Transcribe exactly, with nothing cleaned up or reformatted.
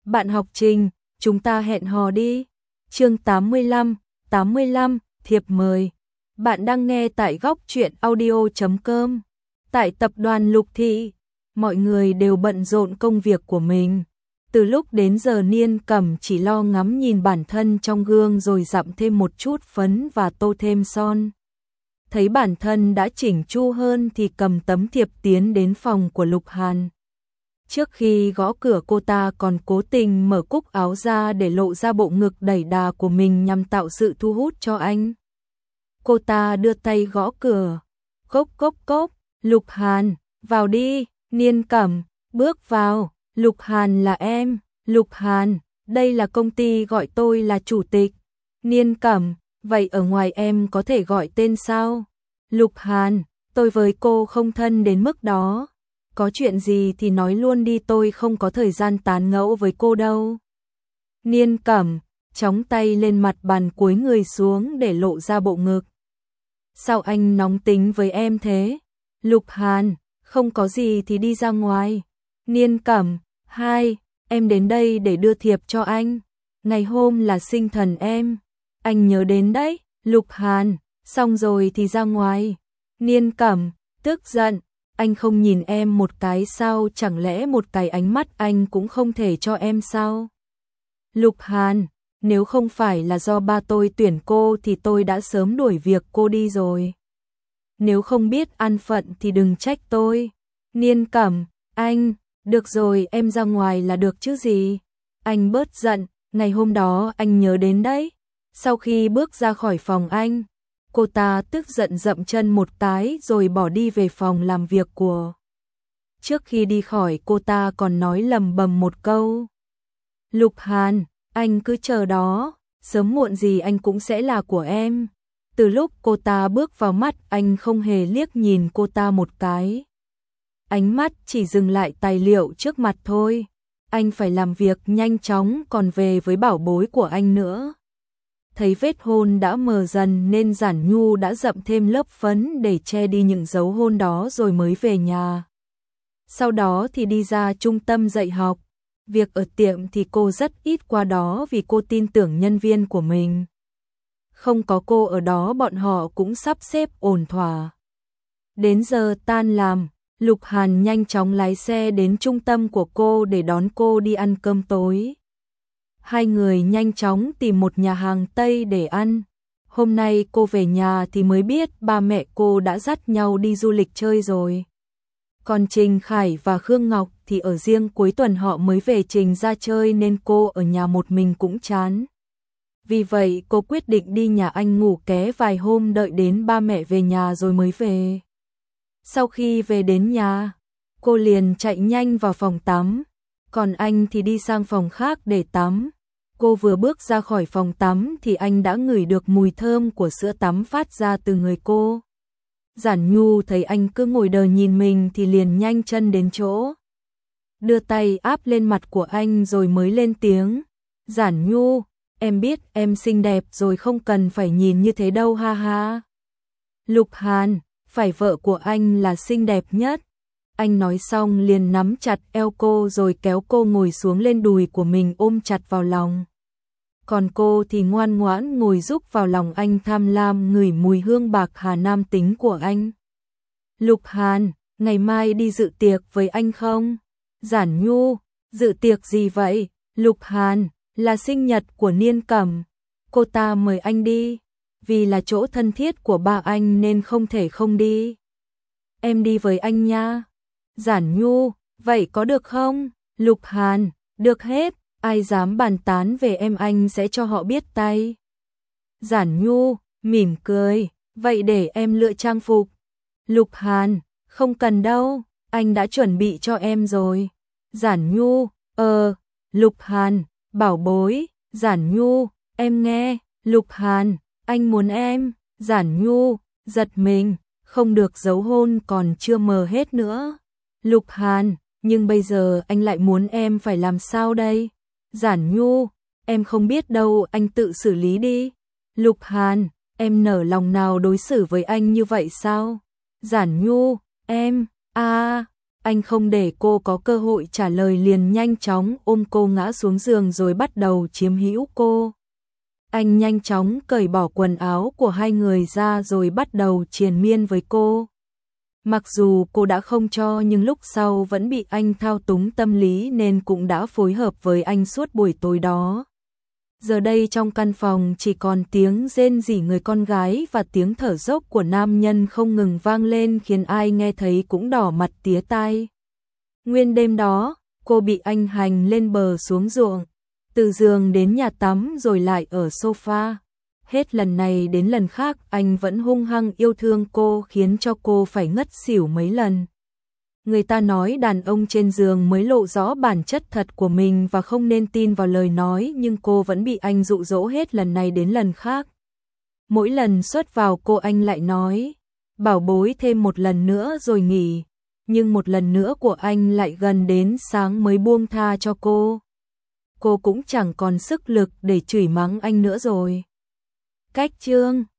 Bạn học Trình, chúng ta hẹn hò đi. Chương tám mươi lăm, tám mươi lăm, thiệp mời. Bạn đang nghe tại góc truyện audio chấm com. Tại tập đoàn Lục Thị, mọi người đều bận rộn công việc của mình. Từ lúc đến giờ Niên Cẩm chỉ lo ngắm nhìn bản thân trong gương rồi dặm thêm một chút phấn và tô thêm son. Thấy bản thân đã chỉnh chu hơn thì cầm tấm thiệp tiến đến phòng của Lục Hàn. Trước khi gõ cửa cô ta còn cố tình mở cúc áo ra để lộ ra bộ ngực đẩy đà của mình nhằm tạo sự thu hút cho anh. Cô ta đưa tay gõ cửa. Cốc cốc cốc, Lục Hàn, vào đi. Niên Cẩm, bước vào. Lục Hàn là em. Lục Hàn, đây là công ty gọi tôi là chủ tịch. Niên Cẩm, vậy ở ngoài em có thể gọi tên sao? Lục Hàn, tôi với cô không thân đến mức đó. Có chuyện gì thì nói luôn đi, tôi không có thời gian tán ngẫu với cô đâu. Niên Cẩm, chóng tay lên mặt bàn cúi người xuống để lộ ra bộ ngực. Sao anh nóng tính với em thế? Lục Hàn, không có gì thì đi ra ngoài. Niên Cẩm, hai, em đến đây để đưa thiệp cho anh. Ngày hôm là sinh thần em. Anh nhớ đến đấy. Lục Hàn, xong rồi thì ra ngoài. Niên Cẩm, tức giận. Anh không nhìn em một cái sao, chẳng lẽ một cái ánh mắt anh cũng không thể cho em sao? Lục Hàn, nếu không phải là do ba tôi tuyển cô thì tôi đã sớm đuổi việc cô đi rồi. Nếu không biết an phận thì đừng trách tôi. Niên Cẩm, anh, được rồi em ra ngoài là được chứ gì. Anh bớt giận, ngày hôm đó anh nhớ đến đấy. Sau khi bước ra khỏi phòng anh, cô ta tức giận dậm chân một cái rồi bỏ đi về phòng làm việc của. Trước khi đi khỏi cô ta còn nói lầm bầm một câu. Lục Hàn, anh cứ chờ đó, sớm muộn gì anh cũng sẽ là của em. Từ lúc cô ta bước vào mắt anh không hề liếc nhìn cô ta một cái. Ánh mắt chỉ dừng lại tài liệu trước mặt thôi. Anh phải làm việc nhanh chóng còn về với bảo bối của anh nữa. Thấy vết hôn đã mờ dần nên Giản Nhu đã dậm thêm lớp phấn để che đi những dấu hôn đó rồi mới về nhà. Sau đó thì đi ra trung tâm dạy học. Việc ở tiệm thì cô rất ít qua đó vì cô tin tưởng nhân viên của mình. Không có cô ở đó bọn họ cũng sắp xếp ổn thỏa. Đến giờ tan làm, Lục Hàn nhanh chóng lái xe đến trung tâm của cô để đón cô đi ăn cơm tối. Hai người nhanh chóng tìm một nhà hàng Tây để ăn. Hôm nay cô về nhà thì mới biết ba mẹ cô đã dắt nhau đi du lịch chơi rồi. Còn Trình Khải và Khương Ngọc thì ở riêng, cuối tuần họ mới về Trình ra chơi nên cô ở nhà một mình cũng chán. Vì vậy cô quyết định đi nhà anh ngủ ké vài hôm đợi đến ba mẹ về nhà rồi mới về. Sau khi về đến nhà, cô liền chạy nhanh vào phòng tắm. Còn anh thì đi sang phòng khác để tắm. Cô vừa bước ra khỏi phòng tắm thì anh đã ngửi được mùi thơm của sữa tắm phát ra từ người cô. Giản Nhu thấy anh cứ ngồi đờ nhìn mình thì liền nhanh chân đến chỗ. Đưa tay áp lên mặt của anh rồi mới lên tiếng. Giản Nhu, em biết em xinh đẹp rồi, không cần phải nhìn như thế đâu ha ha. Lục Hàn, phải vợ của anh là xinh đẹp nhất. Anh nói xong liền nắm chặt eo cô rồi kéo cô ngồi xuống lên đùi của mình ôm chặt vào lòng. Còn cô thì ngoan ngoãn ngồi rúc vào lòng anh, tham lam ngửi mùi hương bạc hà nam tính của anh. Lục Hàn, ngày mai đi dự tiệc với anh không? Giản Nhu, dự tiệc gì vậy? Lục Hàn, là sinh nhật của Niên Cẩm. Cô ta mời anh đi. Vì là chỗ thân thiết của ba anh nên không thể không đi. Em đi với anh nha. Giản Nhu, vậy có được không? Lục Hàn, được hết, ai dám bàn tán về em anh sẽ cho họ biết tay. Giản Nhu, mỉm cười, vậy để em lựa trang phục. Lục Hàn, không cần đâu, anh đã chuẩn bị cho em rồi. Giản Nhu, ờ, Lục Hàn, bảo bối, Giản Nhu, em nghe, Lục Hàn, anh muốn em. Giản Nhu, giật mình, không được, dấu hôn còn chưa mờ hết nữa. Lục Hàn, nhưng bây giờ anh lại muốn em phải làm sao đây? Giản Nhu, em không biết đâu, anh tự xử lý đi. Lục Hàn, em nở lòng nào đối xử với anh như vậy sao? Giản Nhu, em, a, Anh không để cô có cơ hội trả lời liền nhanh chóng ôm cô ngã xuống giường rồi bắt đầu chiếm hữu cô. Anh nhanh chóng cởi bỏ quần áo của hai người ra rồi bắt đầu triền miên với cô. Mặc dù cô đã không cho nhưng lúc sau vẫn bị anh thao túng tâm lý nên cũng đã phối hợp với anh suốt buổi tối đó. Giờ đây trong căn phòng chỉ còn tiếng rên rỉ người con gái và tiếng thở dốc của nam nhân không ngừng vang lên khiến ai nghe thấy cũng đỏ mặt tía tai. Nguyên đêm đó, cô bị anh hành lên bờ xuống ruộng, từ giường đến nhà tắm rồi lại ở sofa. Hết lần này đến lần khác anh vẫn hung hăng yêu thương cô khiến cho cô phải ngất xỉu mấy lần. Người ta nói đàn ông trên giường mới lộ rõ bản chất thật của mình và không nên tin vào lời nói, nhưng cô vẫn bị anh dụ dỗ hết lần này đến lần khác. Mỗi lần xuất vào cô anh lại nói, bảo bối thêm một lần nữa rồi nghỉ, nhưng một lần nữa của anh lại gần đến sáng mới buông tha cho cô. Cô cũng chẳng còn sức lực để chửi mắng anh nữa rồi. Cách chương